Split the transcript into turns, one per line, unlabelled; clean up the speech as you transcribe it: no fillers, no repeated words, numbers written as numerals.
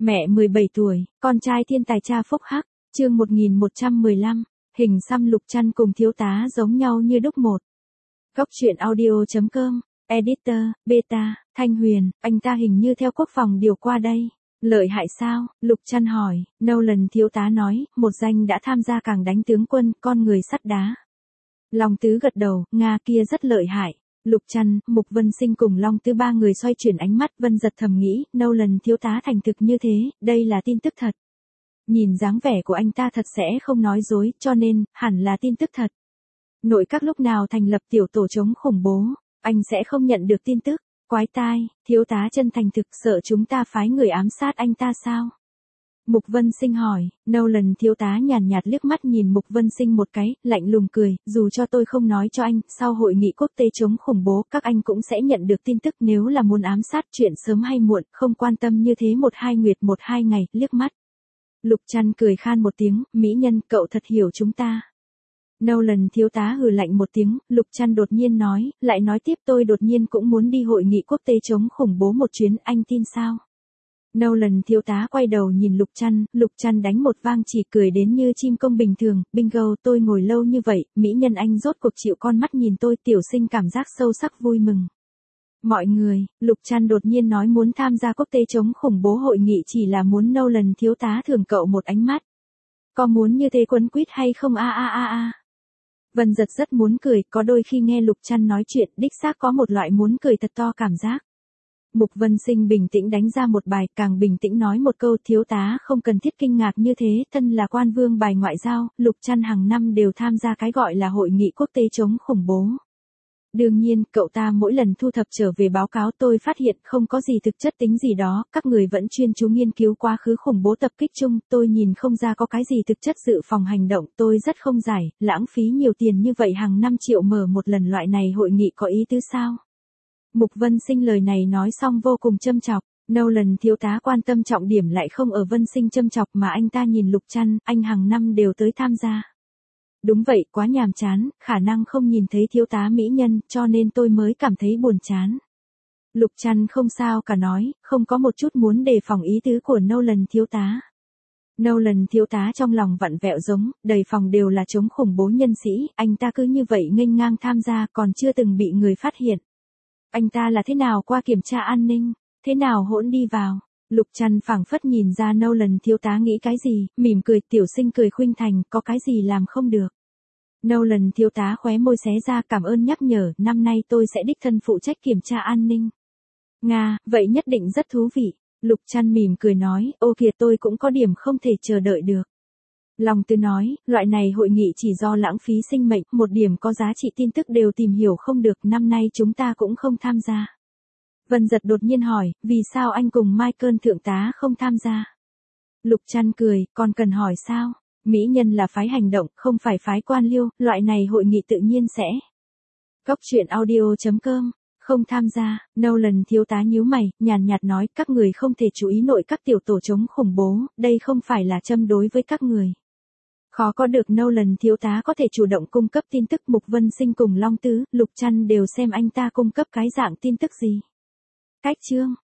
Mẹ 17 tuổi, con trai thiên tài cha phúc hắc, chương 1115, hình xăm Lục Trăn cùng thiếu tá giống nhau như đúc một. Góc truyện audio.com, editor, beta, Thanh Huyền, anh ta hình như theo quốc phòng điều qua đây. Lợi hại sao? Lục Trăn hỏi. Nolan thiếu tá nói, một danh đã tham gia cảng đánh tướng quân, con người sắt đá. Long Tứ gật đầu, Nga kia rất lợi hại. Lục Trăn, Mục Vân Sinh cùng Long Tứ ba người xoay chuyển ánh mắt. Vân Giật thầm nghĩ, Nolan thiếu tá thành thực như thế, đây là tin tức thật. Nhìn dáng vẻ của anh ta thật sẽ không nói dối, cho nên, hẳn là tin tức thật. Nội các lúc nào thành lập tiểu tổ chống khủng bố, anh sẽ không nhận được tin tức. Quái tai, thiếu tá chân thành thực sợ chúng ta phái người ám sát anh ta sao? Mục Vân Sinh hỏi. Nolan thiếu tá nhàn nhạt liếc mắt nhìn Mục Vân Sinh một cái, lạnh lùng cười, dù cho tôi không nói cho anh, sau hội nghị quốc tế chống khủng bố các anh cũng sẽ nhận được tin tức, nếu là muốn ám sát chuyện sớm hay muộn, không quan tâm như thế 1-2 nguyệt 1-2 ngày, liếc mắt. Lục Trăn cười khan một tiếng, mỹ nhân, cậu thật hiểu chúng ta. Nolan thiếu tá hừ lạnh một tiếng, Lục Trăn đột nhiên nói, lại nói tiếp tôi đột nhiên cũng muốn đi hội nghị quốc tế chống khủng bố một chuyến, anh tin sao? Nolan thiếu tá quay đầu nhìn Lục Trăn đánh một vang chỉ cười đến như chim công bình thường, bingo, tôi ngồi lâu như vậy, mỹ nhân anh rốt cuộc chịu con mắt nhìn tôi, tiểu sinh cảm giác sâu sắc vui mừng. Mọi người, Lục Trăn đột nhiên nói muốn tham gia quốc tế chống khủng bố hội nghị chỉ là muốn Nolan thiếu tá thưởng cậu một ánh mắt. Có muốn như thế quấn quýt hay không a. Vân Giật rất muốn cười, có đôi khi nghe Lục Trăn nói chuyện, đích xác có một loại muốn cười thật to cảm giác. Mục Vân Sinh bình tĩnh đánh ra một bài, càng bình tĩnh nói một câu, thiếu tá không cần thiết kinh ngạc như thế, thân là quan vương bài ngoại giao, Lục Trăn hàng năm đều tham gia cái gọi là hội nghị quốc tế chống khủng bố. Đương nhiên, cậu ta mỗi lần thu thập trở về báo cáo tôi phát hiện không có gì thực chất tính gì đó, các người vẫn chuyên chú nghiên cứu quá khứ khủng bố tập kích chung, tôi nhìn không ra có cái gì thực chất dự phòng hành động, tôi rất không giải, lãng phí nhiều tiền như vậy hàng 5 triệu mở một lần loại này hội nghị có ý tứ sao? Mục Vân Sinh lời này nói xong vô cùng châm chọc, Nolan thiếu tá quan tâm trọng điểm lại không ở Vân Sinh châm chọc mà anh ta nhìn Lục Trăn, anh hàng năm đều tới tham gia. Đúng vậy, quá nhàm chán, khả năng không nhìn thấy thiếu tá mỹ nhân, cho nên tôi mới cảm thấy buồn chán. Lục Trăn không sao cả nói, không có một chút muốn đề phòng ý tứ của Nolan thiếu tá. Nolan thiếu tá trong lòng vặn vẹo giống, đầy phòng đều là chống khủng bố nhân sĩ, anh ta cứ như vậy nghênh ngang tham gia còn chưa từng bị người phát hiện. Anh ta là thế nào qua kiểm tra an ninh, thế nào hỗn đi vào. Lục Trăn phảng phất nhìn ra Nolan thiếu tá nghĩ cái gì, mỉm cười, tiểu sinh cười khuynh thành, có cái gì làm không được. Nolan thiếu tá khóe môi xé ra, cảm ơn nhắc nhở, năm nay tôi sẽ đích thân phụ trách kiểm tra an ninh. Nga, vậy nhất định rất thú vị. Lục Trăn mỉm cười nói, ô kìa tôi cũng có điểm không thể chờ đợi được. Long Tứ nói, loại này hội nghị chỉ do lãng phí sinh mệnh, một điểm có giá trị tin tức đều tìm hiểu không được, năm nay chúng ta cũng không tham gia. Vân Giật đột nhiên hỏi, vì sao anh cùng Michael thượng tá không tham gia? Lục Trăn cười, còn cần hỏi sao? Mỹ nhân là phái hành động, không phải phái quan liêu, loại này hội nghị tự nhiên sẽ. Góc truyện audio.com, không tham gia. Nolan thiếu tá nhíu mày, nhàn nhạt nói, các người không thể chú ý nội các tiểu tổ chống khủng bố, đây không phải là châm đối với các người. Khó có được Nolan thiếu tá có thể chủ động cung cấp tin tức. Mục Vân Sinh cùng Long Tứ, Lục Trăn đều xem anh ta cung cấp cái dạng tin tức gì. Cách chương